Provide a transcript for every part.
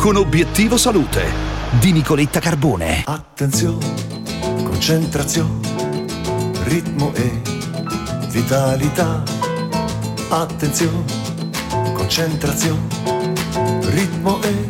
con Obiettivo Salute di Nicoletta Carbone. Attenzione, concentrazione, ritmo e vitalità. Attenzione, concentrazione, ritmo e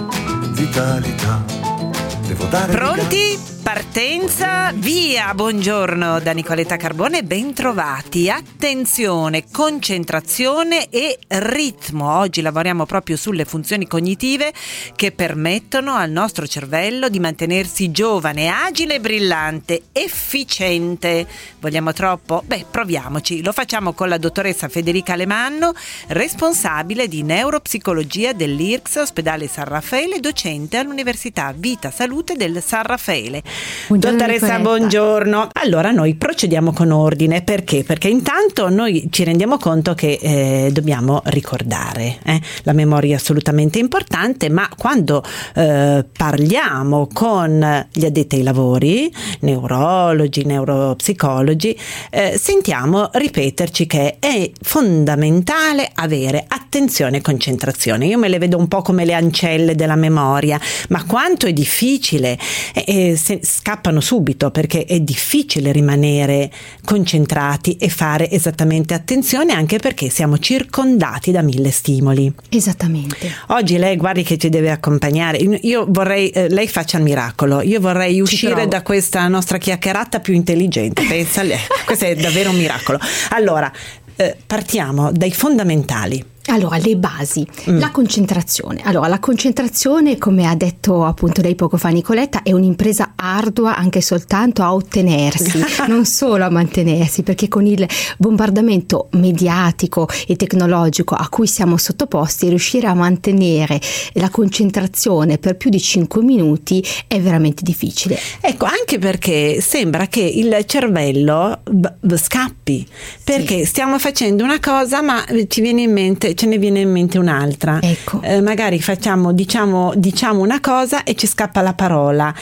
vitalità. Devo dare Pronti? Partenza, via! Buongiorno da Nicoletta Carbone, ben trovati. Attenzione, concentrazione e ritmo. Oggi lavoriamo proprio sulle funzioni cognitive che permettono al nostro cervello di mantenersi giovane, agile, brillante, efficiente. Vogliamo troppo? Beh, proviamoci. Lo facciamo con la dottoressa Federica Alemanno, responsabile di neuropsicologia dell'IRCS Ospedale San Raffaele, docente all'Università Vita Salute del San Raffaele. Buongiorno, dottoressa, Nicoletta. buongiorno. Allora noi procediamo con ordine. Perché? Perché intanto noi ci rendiamo conto che dobbiamo ricordare. La memoria è assolutamente importante, ma quando parliamo con gli addetti ai lavori, neurologi, neuropsicologi, sentiamo ripeterci che è fondamentale avere attenzione e concentrazione. Io me le vedo un po' come le ancelle della memoria, ma quanto è difficile, scappano subito, perché è difficile rimanere concentrati e fare esattamente attenzione, anche perché siamo circondati da 1000 stimoli. Esattamente. Oggi lei, guardi, che ci deve accompagnare. Io vorrei, lei faccia il miracolo, io vorrei uscire da questa nostra chiacchierata più intelligente. Pensa lei, questo è davvero un miracolo. Allora, partiamo dai fondamentali. Allora, le basi, la concentrazione. Allora, la concentrazione, come ha detto appunto lei poco fa Nicoletta, è un'impresa ardua anche soltanto a ottenersi, non solo a mantenersi, perché con il bombardamento mediatico e tecnologico a cui siamo sottoposti, riuscire a mantenere la concentrazione per più di 5 minuti è veramente difficile. Ecco, anche perché sembra che il cervello scappi, perché stiamo facendo una cosa ma ce ne viene in mente un'altra. Ecco. Magari diciamo una cosa e ci scappa la parola.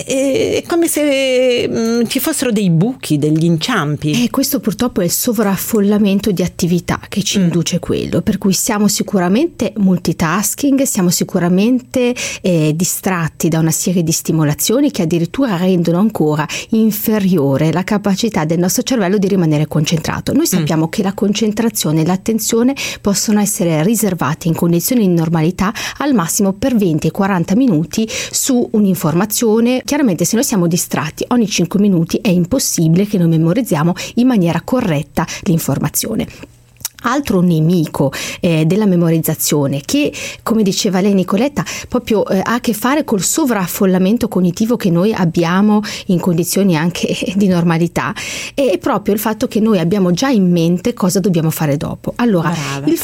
È come se ci fossero dei buchi, degli inciampi. E questo purtroppo è il sovraffollamento di attività che ci induce quello, per cui siamo sicuramente multitasking, siamo sicuramente distratti da una serie di stimolazioni che addirittura rendono ancora inferiore la capacità del nostro cervello di rimanere concentrato. Noi sappiamo che la concentrazione e l'attenzione possono essere riservati in condizioni di normalità al massimo per 20-40 minuti su un'informazione. Chiaramente, se noi siamo distratti ogni 5 minuti è impossibile che noi memorizziamo in maniera corretta l'informazione. Altro nemico della memorizzazione, che, come diceva lei Nicoletta, proprio ha a che fare col sovraffollamento cognitivo che noi abbiamo in condizioni anche di normalità, è proprio il fatto che noi abbiamo già in mente cosa dobbiamo fare dopo. Allora,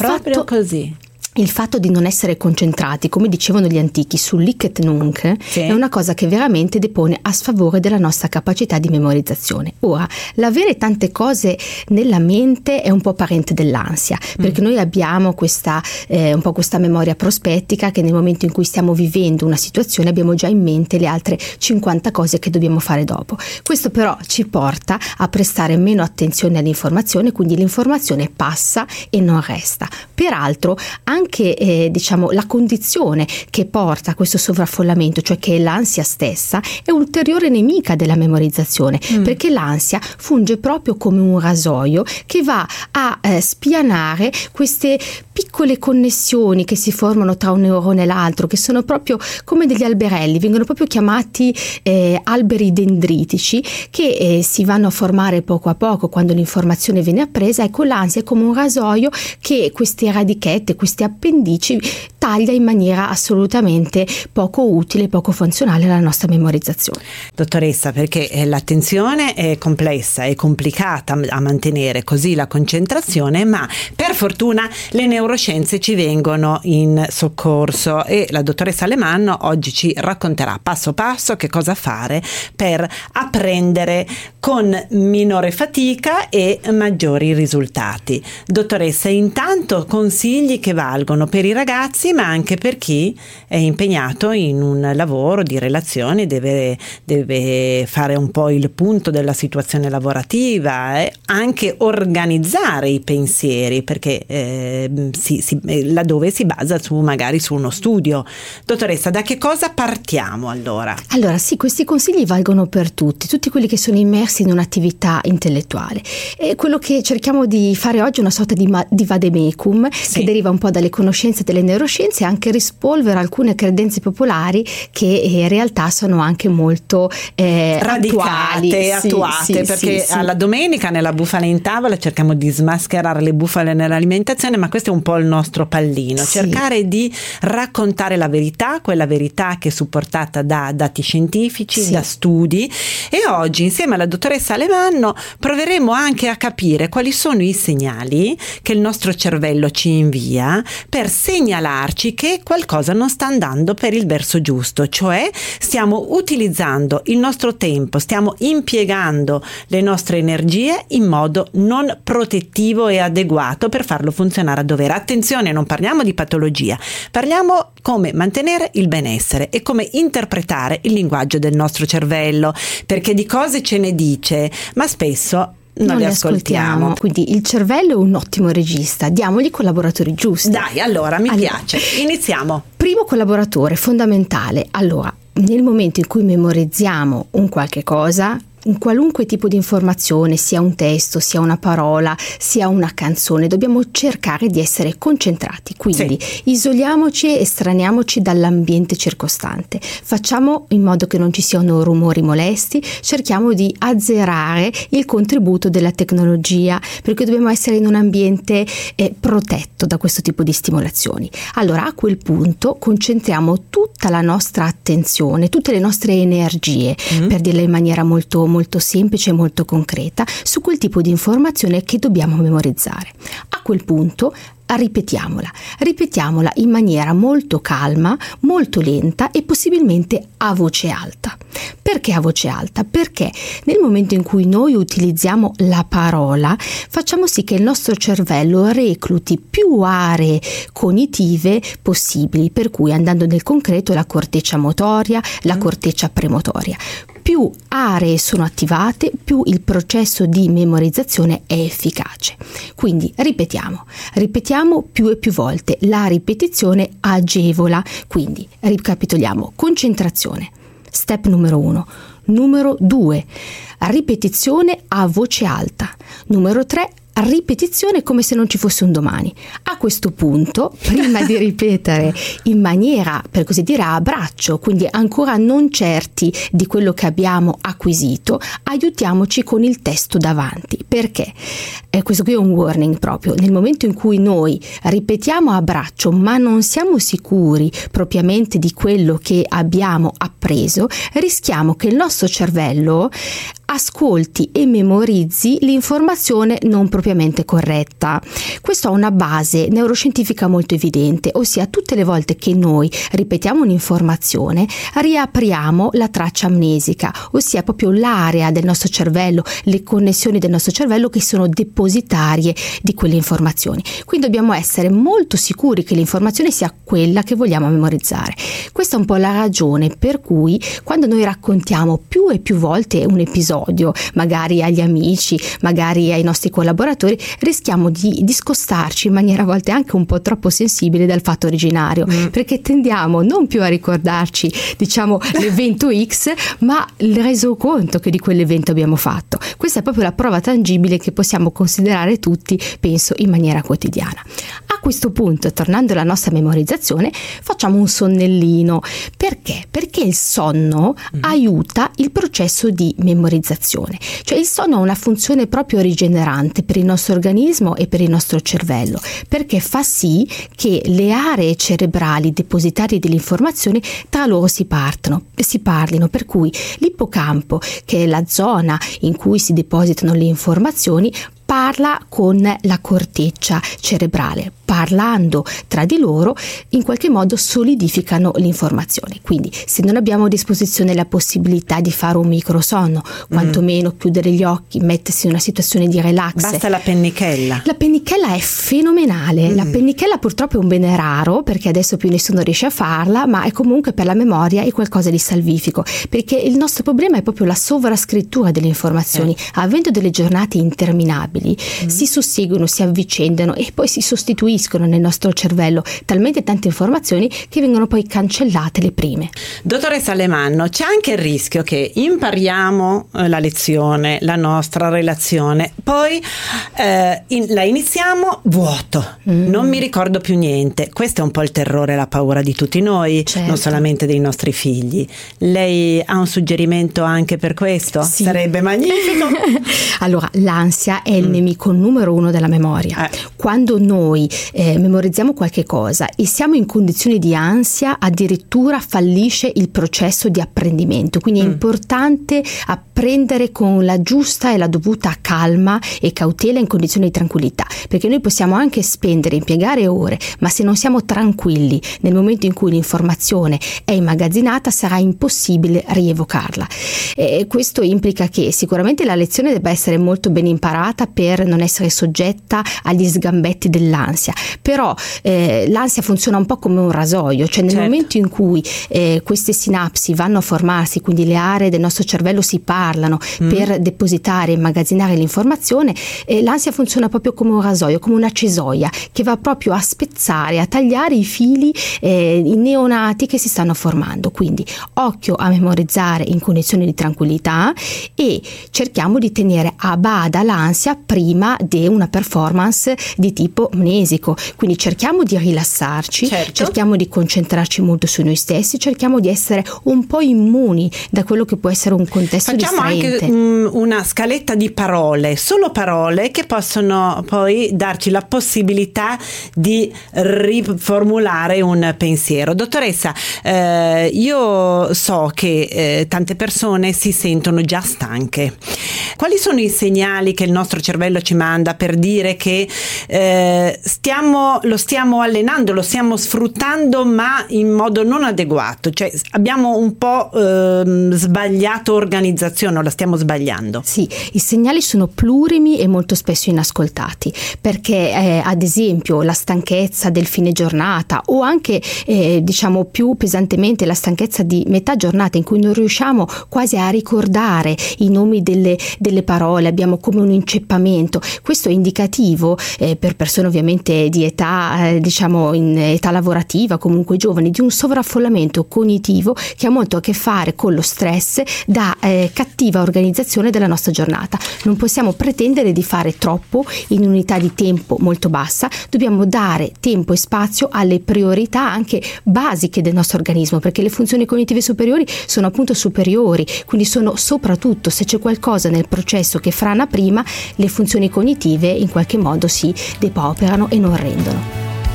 il fatto di non essere concentrati, come dicevano gli antichi, sull'hic et nunc, sì, è una cosa che veramente depone a sfavore della nostra capacità di memorizzazione. Ora, l'avere tante cose nella mente è un po' parente dell'ansia, perché noi abbiamo un po' questa memoria prospettica, che nel momento in cui stiamo vivendo una situazione abbiamo già in mente le altre 50 cose che dobbiamo fare dopo. Questo però ci porta a prestare meno attenzione all'informazione, quindi l'informazione passa e non resta. Peraltro, anche la condizione che porta a questo sovraffollamento, cioè che è l'ansia stessa, è ulteriore nemica della memorizzazione, perché l'ansia funge proprio come un rasoio che va a spianare queste piccole connessioni che si formano tra un neurone e l'altro, che sono proprio come degli alberelli, vengono proprio chiamati alberi dendritici, che si vanno a formare poco a poco quando l'informazione viene appresa. Ecco, l'ansia è come un rasoio che queste radichette, questi appendici taglia in maniera assolutamente poco utile, poco funzionale alla nostra memorizzazione. Dottoressa, perché l'attenzione è complessa, è complicata a mantenere, così la concentrazione, ma per fortuna le neuroscienze ci vengono in soccorso e la dottoressa Alemanno oggi ci racconterà passo passo che cosa fare per apprendere con minore fatica e maggiori risultati. Dottoressa, intanto consigli che valgono per i ragazzi ma anche per chi è impegnato in un lavoro di relazioni, deve fare un po' il punto della situazione lavorativa, anche organizzare i pensieri, perché laddove si basa magari su uno studio. Dottoressa, da che cosa partiamo allora? Allora sì, questi consigli valgono per tutti quelli che sono immersi in un'attività intellettuale, e quello che cerchiamo di fare oggi è una sorta di vademecum, che deriva un po' dalle conoscenze delle neuroscienze e anche rispolvere alcune credenze popolari che in realtà sono anche molto radicate, attuate, perché alla domenica nella Bufala in tavola cerchiamo di smascherare le bufale nell'alimentazione, ma questo è un po' il nostro pallino, cercare di raccontare la verità, quella verità che è supportata da dati scientifici, da studi, e oggi insieme alla dottoressa Alemanno proveremo anche a capire quali sono i segnali che il nostro cervello ci invia per segnalarci che qualcosa non sta andando per il verso giusto, cioè stiamo utilizzando il nostro tempo, stiamo impiegando le nostre energie in modo non protettivo e adeguato per farlo funzionare a dovere. Attenzione, non parliamo di patologia, parliamo come mantenere il benessere e come interpretare il linguaggio del nostro cervello, perché di cose ce ne dice, ma spesso non le ascoltiamo. Quindi il cervello è un ottimo regista, diamogli i collaboratori giusti. Dai, allora mi piace, iniziamo. Primo collaboratore fondamentale. Allora, nel momento in cui memorizziamo un qualche cosa, un qualunque tipo di informazione, sia un testo, sia una parola, sia una canzone, dobbiamo cercare di essere concentrati, quindi isoliamoci e estraniamoci dall'ambiente circostante, facciamo in modo che non ci siano rumori molesti, cerchiamo di azzerare il contributo della tecnologia, perché dobbiamo essere in un ambiente protetto da questo tipo di stimolazioni. Allora a quel punto concentriamo tutta la nostra attenzione, tutte le nostre energie, per dirle in maniera molto semplice e molto concreta, su quel tipo di informazione che dobbiamo memorizzare. A quel punto ripetiamola in maniera molto calma, molto lenta e possibilmente a voce alta. Perché a voce alta? Perché nel momento in cui noi utilizziamo la parola, facciamo sì che il nostro cervello recluti più aree cognitive possibili, per cui, andando nel concreto, la corteccia motoria, la corteccia premotoria. Più aree sono attivate, più il processo di memorizzazione è efficace. Quindi ripetiamo più e più volte. La ripetizione agevola. Quindi ricapitoliamo: concentrazione, step numero 1. Numero 2, ripetizione a voce alta. Numero 3, ripetizione come se non ci fosse un domani. A questo punto, prima di ripetere in maniera, per così dire, a braccio, quindi ancora non certi di quello che abbiamo acquisito, aiutiamoci con il testo davanti. Perché? Questo qui è un warning proprio. Nel momento in cui noi ripetiamo a braccio ma non siamo sicuri propriamente di quello che abbiamo appreso, rischiamo che il nostro cervello ascolti e memorizzi l'informazione non propriamente corretta. Questo ha una base neuroscientifica molto evidente, ossia tutte le volte che noi ripetiamo un'informazione riapriamo la traccia amnesica, ossia proprio l'area del nostro cervello, le connessioni del nostro cervello che sono depositarie di quelle informazioni. Quindi dobbiamo essere molto sicuri che l'informazione sia quella che vogliamo memorizzare. Questa è un po' la ragione per cui quando noi raccontiamo più e più volte un episodio, magari agli amici, magari ai nostri collaboratori, rischiamo di discostarci in maniera a volte anche un po' troppo sensibile dal fatto originario, perché tendiamo non più a ricordarci, diciamo, l'evento X, ma il resoconto che di quell'evento abbiamo fatto. Questa è proprio la prova tangibile che possiamo considerare tutti, penso, in maniera quotidiana. A questo punto, tornando alla nostra memorizzazione, facciamo un sonnellino. Perché? Perché il sonno aiuta il processo di memorizzazione. Cioè il sonno ha una funzione proprio rigenerante per il nostro organismo e per il nostro cervello, perché fa sì che le aree cerebrali depositarie dell'informazione tra loro si parlino, per cui l'ippocampo, che è la zona in cui si depositano le informazioni, parla con la corteccia cerebrale. Parlando tra di loro, in qualche modo solidificano l'informazione. Quindi, se non abbiamo a disposizione la possibilità di fare un microsonno, quantomeno chiudere gli occhi, mettersi in una situazione di relax. Basta la pennichella. La pennichella è fenomenale. La pennichella purtroppo è un bene raro, perché adesso più nessuno riesce a farla, ma è comunque per la memoria è qualcosa di salvifico, perché il nostro problema è proprio la sovrascrittura delle informazioni. Avendo delle giornate interminabili, si susseguono, si avvicendano e poi si sostituiscono affluiscono nel nostro cervello talmente tante informazioni che vengono poi cancellate le prime. Dottoressa Alemanno, c'è anche il rischio che impariamo la lezione, la nostra relazione, poi la iniziamo vuoto, non mi ricordo più niente. Questo è un po' il terrore, la paura di tutti noi, certo, non solamente dei nostri figli. Lei ha un suggerimento anche per questo? Sì. Sarebbe magnifico. Allora, l'ansia è il nemico numero uno della memoria. Quando noi memorizziamo qualche cosa e siamo in condizioni di ansia, addirittura fallisce il processo di apprendimento. Quindi è importante apprendere con la giusta e la dovuta calma e cautela in condizioni di tranquillità, perché noi possiamo anche spendere, impiegare ore, ma se non siamo tranquilli nel momento in cui l'informazione è immagazzinata sarà impossibile rievocarla. Questo implica che sicuramente la lezione debba essere molto ben imparata per non essere soggetta agli sgambetti dell'ansia, però l'ansia funziona un po' come un rasoio, cioè nel momento in cui queste sinapsi vanno a formarsi, quindi le aree del nostro cervello si parlano per depositare e immagazzinare l'informazione, l'ansia funziona proprio come un rasoio, come una cesoia che va proprio a spezzare, a tagliare i fili i neonati che si stanno formando. Quindi occhio a memorizzare in condizioni di tranquillità e cerchiamo di tenere a bada l'ansia prima di una performance di tipo mnesico, quindi cerchiamo di rilassarci, cerchiamo di concentrarci molto su noi stessi, cerchiamo di essere un po' immuni da quello che può essere un contesto distraente. Facciamo anche una scaletta di parole, solo parole che possono poi darci la possibilità di riformulare un pensiero. Dottoressa, io so che tante persone si sentono già stanche. Quali sono i segnali che il nostro cervello ci manda per dire che lo stiamo allenando, lo stiamo sfruttando ma in modo non adeguato? Cioè abbiamo un po' sbagliato organizzazione o la stiamo sbagliando? Sì, i segnali sono plurimi e molto spesso inascoltati, perché ad esempio la stanchezza del fine giornata o anche diciamo più pesantemente la stanchezza di metà giornata in cui non riusciamo quasi a ricordare i nomi delle parole, abbiamo come un inceppamento. Questo è indicativo per persone ovviamente di età diciamo in età lavorativa, comunque giovani, di un sovraffollamento cognitivo che ha molto a che fare con lo stress da cattiva organizzazione della nostra giornata. Non possiamo pretendere di fare troppo in unità di tempo molto bassa, dobbiamo dare tempo e spazio alle priorità anche basiche del nostro organismo, perché le funzioni cognitive superiori sono appunto superiori, quindi sono soprattutto, se c'è qualcosa nel processo che frana prima, le funzioni cognitive in qualche modo si depauperano e non rendono.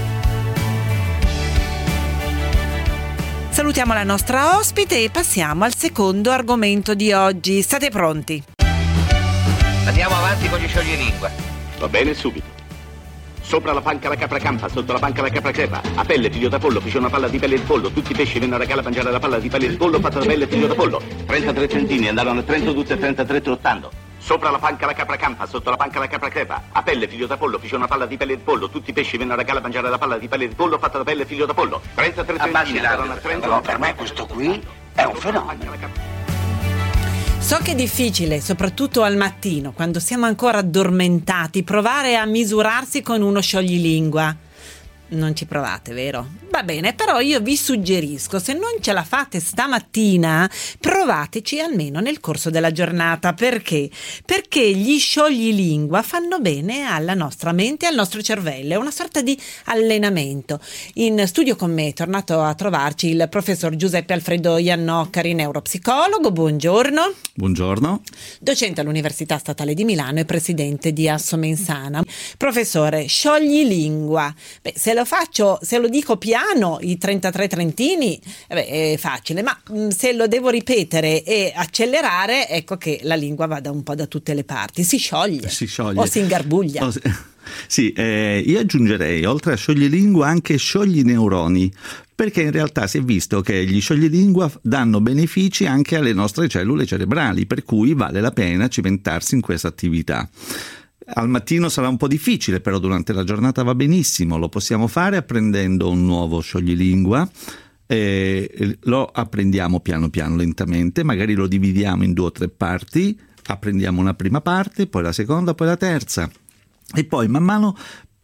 Salutiamo la nostra ospite e passiamo al secondo argomento di oggi. State pronti? Andiamo avanti con gli scioglilingua. Va bene, subito. Sopra la panca la capra campa, sotto la panca la capra crepa. A pelle figlio da pollo, fece una palla di pelle di pollo. Tutti i pesci vennero a gala a mangiare la palla di pelle di pollo fatta da pelle figlio da pollo. 33 centini andarono a Trento tutte e 33 trottando. Sopra la panca la capra campa, sotto la panca la capra crepa. A pelle figlio da pollo, fece una palla di pelle di pollo. Tutti i pesci vennero a gala a mangiare la palla di pelle di pollo fatta da pelle figlio da pollo. 33 centini andarono a Trento. Però per me questo qui è un fenomeno. So che è difficile, soprattutto al mattino, quando siamo ancora addormentati, provare a misurarsi con uno scioglilingua. Non ci provate, vero? Va bene, però io vi suggerisco, se non ce la fate stamattina, provateci almeno nel corso della giornata. Perché? Perché gli scioglilingua fanno bene alla nostra mente e al nostro cervello, è una sorta di allenamento. In studio con me è tornato a trovarci il professor Giuseppe Alfredo Iannoccari, neuropsicologo. Buongiorno. Buongiorno. Docente all'Università Statale di Milano e presidente di Assomensana. Professore, scioglilingua. Beh, se lo dico piano, i 33 trentini, è facile, ma se lo devo ripetere e accelerare, ecco che la lingua vada un po' da tutte le parti, si scioglie o si ingarbuglia. Sì, io aggiungerei, oltre a scioglilingua, anche sciogli neuroni, perché in realtà si è visto che gli scioglilingua danno benefici anche alle nostre cellule cerebrali, per cui vale la pena cimentarsi in questa attività. Al mattino sarà un po' difficile, però durante la giornata va benissimo. Lo possiamo fare apprendendo un nuovo scioglilingua. Lo apprendiamo piano piano, lentamente, magari lo dividiamo in 2 o 3 parti, apprendiamo una prima parte, poi la seconda, poi la terza, e poi man mano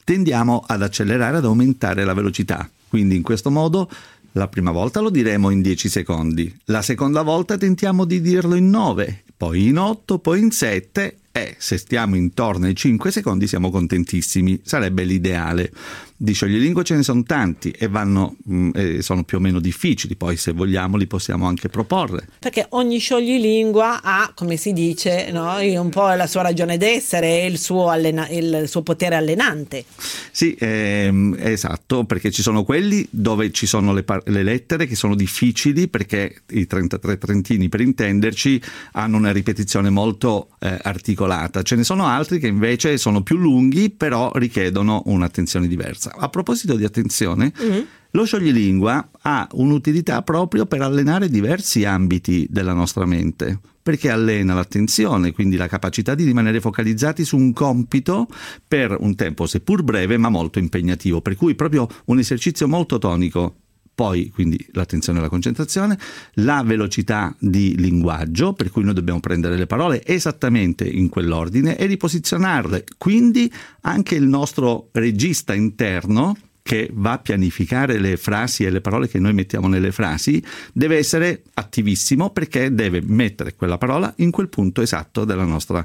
tendiamo ad accelerare, ad aumentare la velocità. Quindi in questo modo la prima volta lo diremo in 10 secondi, la seconda volta tentiamo di dirlo in 9, poi in 8, poi in 7 e se stiamo intorno ai 5 secondi siamo contentissimi, sarebbe l'ideale. Di scioglilingua ce ne sono tanti e sono più o meno difficili, poi se vogliamo li possiamo anche proporre. Perché ogni scioglilingua ha, come si dice, no? Un po' la sua ragione d'essere e il suo potere allenante. Sì, esatto, perché ci sono quelli dove ci sono le lettere che sono difficili, perché i 33 trentini, per intenderci, hanno una ripetizione molto articolata. Ce ne sono altri che invece sono più lunghi, però richiedono un'attenzione diversa. A proposito di attenzione, lo scioglilingua ha un'utilità proprio per allenare diversi ambiti della nostra mente, perché allena l'attenzione, quindi la capacità di rimanere focalizzati su un compito per un tempo seppur breve ma molto impegnativo, per cui proprio un esercizio molto tonico. Poi quindi l'attenzione e la concentrazione, la velocità di linguaggio, per cui noi dobbiamo prendere le parole esattamente in quell'ordine e riposizionarle. Quindi anche il nostro regista interno, che va a pianificare le frasi e le parole che noi mettiamo nelle frasi, deve essere attivissimo, perché deve mettere quella parola in quel punto esatto della nostra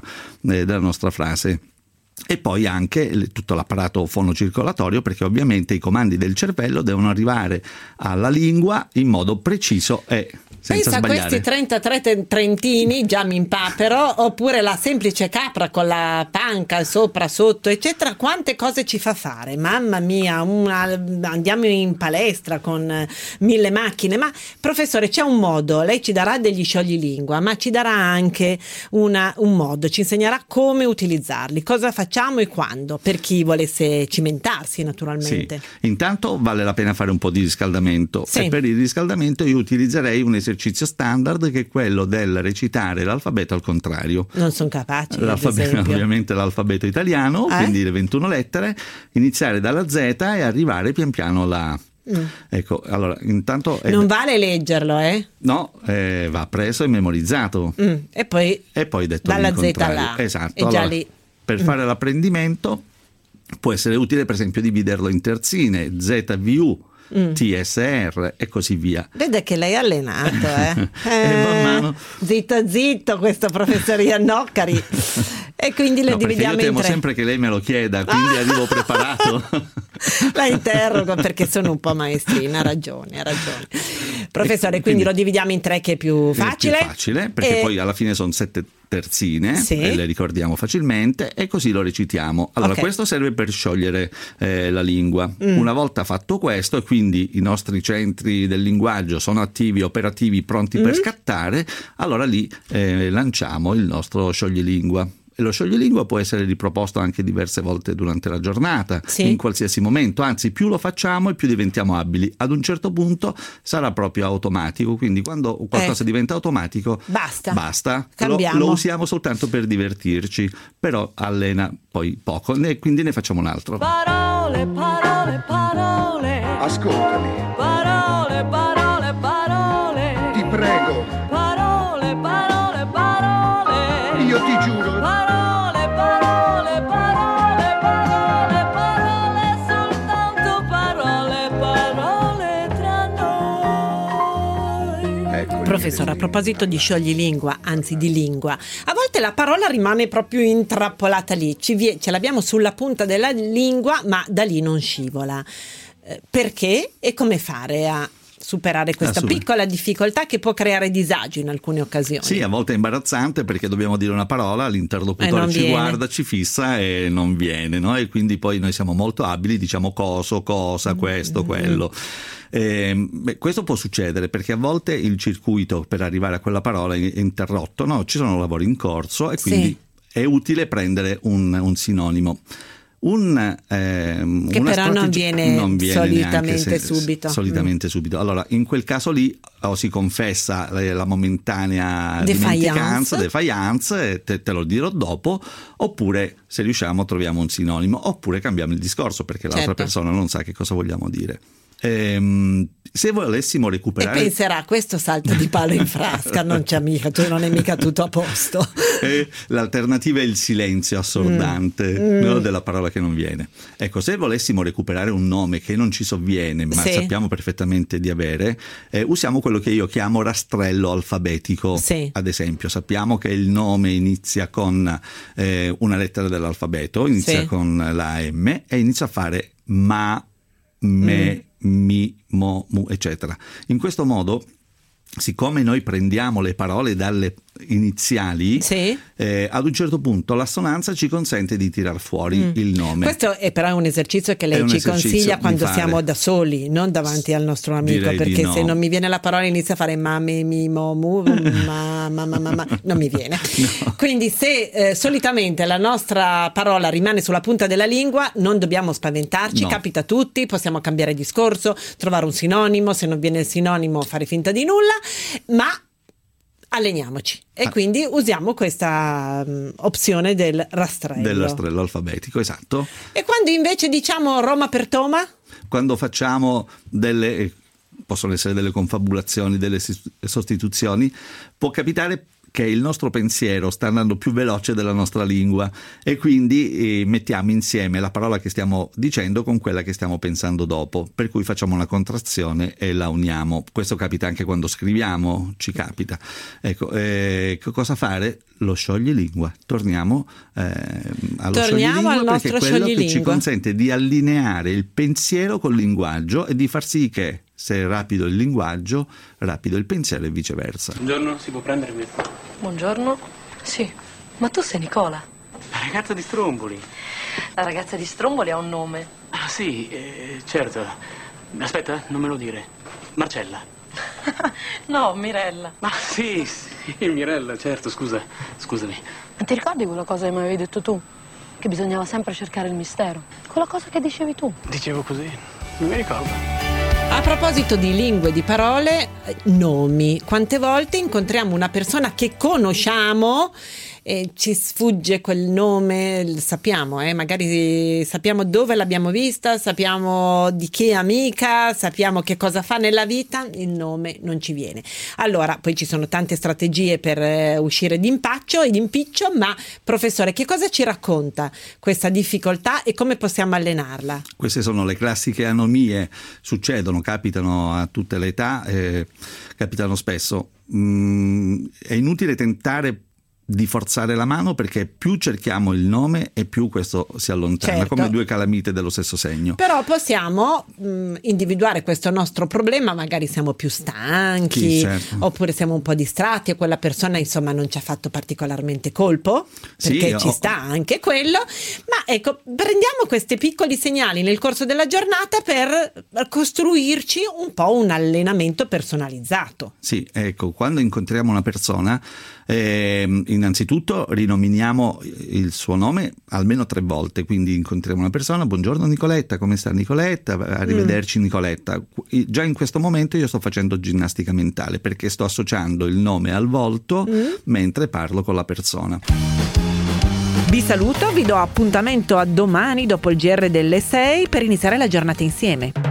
frase. E poi anche tutto l'apparato fonocircolatorio, perché ovviamente i comandi del cervello devono arrivare alla lingua in modo preciso e senza pensa sbagliare. A questi 33 trentini, già mi impapero, oppure la semplice capra con la panca sopra, sotto, eccetera. Quante cose ci fa fare, mamma mia, andiamo in palestra con 1000 macchine. Ma professore, c'è un modo, lei ci darà degli scioglilingua, ma ci darà anche un modo, ci insegnerà come utilizzarli, cosa facciamo e quando, per chi volesse cimentarsi naturalmente. Sì. Intanto vale la pena fare un po' di riscaldamento, sì. E per il riscaldamento io utilizzerei un esercizio standard, che è quello del recitare l'alfabeto al contrario. Non sono capaci, ovviamente l'alfabeto italiano, quindi le 21 lettere, iniziare dalla Z e arrivare pian piano alla Ecco, allora intanto non vale leggerlo, no, va preso e memorizzato e poi detto dalla Z là, esatto, è allora, già lì. Per fare l'apprendimento può essere utile per esempio dividerlo in terzine, ZVU, TSR e così via. Vede che lei è allenato, man mano. Zitto questo professor Iannoccari. E quindi le dividiamo in tre. Io temo sempre che lei me lo chieda, quindi arrivo preparato. La interrogo perché sono un po' maestrina, ha ragione. Professore, quindi lo dividiamo in tre, che è più facile. È più facile, perché poi alla fine sono 7 terzine, sì. E le ricordiamo facilmente e così lo recitiamo. Allora, questo serve per sciogliere la lingua. Una volta fatto questo, e quindi i nostri centri del linguaggio sono attivi, operativi, pronti per scattare, allora lì lanciamo il nostro scioglilingua. E lo scioglilingua può essere riproposto anche diverse volte durante la giornata, sì. In qualsiasi momento, anzi più lo facciamo e più diventiamo abili. Ad un certo punto sarà proprio automatico, quindi quando qualcosa diventa automatico basta. Lo usiamo soltanto per divertirci, però allena poi poco, e quindi ne facciamo un altro. Parole. Ascoltami. Parole. Ti prego. Parole. Io ti giuro. Soltanto parole tra noi. Ecco. Professore, a proposito di scioglilingua, anzi di lingua, a volte la parola rimane proprio intrappolata lì, ce l'abbiamo sulla punta della lingua, ma da lì non scivola. Perché e come fare a superare questa piccola difficoltà che può creare disagio in alcune occasioni? Sì, a volte è imbarazzante perché dobbiamo dire una parola, l'interlocutore ci guarda, ci fissa e non viene, no? E quindi poi noi siamo molto abili, diciamo cosa, questo, quello. Questo può succedere perché a volte il circuito per arrivare a quella parola è interrotto, no? Ci sono lavori in corso e quindi è utile prendere un sinonimo. Che però non viene solitamente subito. Allora, in quel caso lì o si confessa la momentanea defiance, te lo dirò dopo, oppure se riusciamo troviamo un sinonimo, oppure cambiamo il discorso perché l'altra persona non sa che cosa vogliamo dire. Se volessimo E recuperare penserà, questo salto di palo in frasca, non c'è mica, non è mica tutto a posto. l'alternativa è il silenzio assordante, no, della parola che non viene. Ecco, se volessimo recuperare un nome che non ci sovviene, ma Sì. sappiamo perfettamente di avere, usiamo quello che io chiamo rastrello alfabetico. Sì. Ad esempio, sappiamo che il nome inizia con una lettera dell'alfabeto, inizia Sì. con la M e inizia a fare ma, me, mi, mo, mu, eccetera. In questo modo, siccome noi prendiamo le parole dalle iniziali, Sì. ad un certo punto l'assonanza ci consente di tirar fuori il nome. Questo è però un esercizio che lei È un ci esercizio consiglia di quando fare. siamo da soli, non davanti al nostro amico, Direi di perché no. se non mi viene la parola inizia a fare ma, me, mi, mo, mu, ma, non mi viene. No. Quindi se solitamente la nostra parola rimane sulla punta della lingua, non dobbiamo spaventarci, No. capita a tutti, possiamo cambiare discorso, trovare un sinonimo, se non viene il sinonimo fare finta di nulla, ma alleniamoci e quindi usiamo questa opzione del rastrello. Del rastrello alfabetico, esatto. E quando invece diciamo Roma per Toma? Quando facciamo possono essere delle confabulazioni, delle sostituzioni, può capitare che il nostro pensiero sta andando più veloce della nostra lingua e quindi mettiamo insieme la parola che stiamo dicendo con quella che stiamo pensando dopo, per cui facciamo una contrazione e la uniamo. Questo capita anche quando scriviamo, ci capita. Ecco, cosa fare? Lo scioglilingua. Torniamo allo Torniamo al scioglilingua, perché è nostro quello che ci scioglilingua. consente di allineare il pensiero col linguaggio e di far sì che, se è rapido il linguaggio, rapido il pensiero e viceversa. Buongiorno, si può prendere qui? Buongiorno. Sì, ma tu sei Nicola. La ragazza di Stromboli. La ragazza di Stromboli ha un nome. Ah sì, certo. Aspetta, non me lo dire. Marcella. No, Mirella. Ah sì, Mirella, certo, scusami. Ma ti ricordi quella cosa che mi avevi detto tu? Che bisognava sempre cercare il mistero. Quella cosa che dicevi tu. Dicevo così, non mi ricordo. A proposito di lingue, di parole, nomi. Quante volte incontriamo una persona che conosciamo e ci sfugge quel nome, sappiamo, magari sappiamo dove l'abbiamo vista, sappiamo di che amica, sappiamo che cosa fa nella vita, il nome non ci viene. Allora, poi ci sono tante strategie per uscire d'impaccio e d'impiccio, ma professore, che cosa ci racconta questa difficoltà e come possiamo allenarla? Queste sono le classiche anomie, succedono, capitano a tutte le età, capitano spesso. È inutile tentare di forzare la mano, perché più cerchiamo il nome e più questo si allontana, Certo. come due calamite dello stesso segno. Però possiamo individuare questo nostro problema, magari siamo più stanchi, Sì, certo. oppure siamo un po' distratti e quella persona insomma non ci ha fatto particolarmente colpo, perché Sì, ci sta anche quello, ma ecco, prendiamo questi piccoli segnali nel corso della giornata per costruirci un po' un allenamento personalizzato. Sì, ecco, quando incontriamo una persona, innanzitutto rinominiamo il suo nome almeno 3 volte, quindi incontriamo una persona, buongiorno Nicoletta, come sta Nicoletta, arrivederci Nicoletta. Già in questo momento io sto facendo ginnastica mentale, perché sto associando il nome al volto mentre parlo con la persona. Vi saluto, vi do appuntamento a domani dopo il GR delle 6 per iniziare la giornata insieme.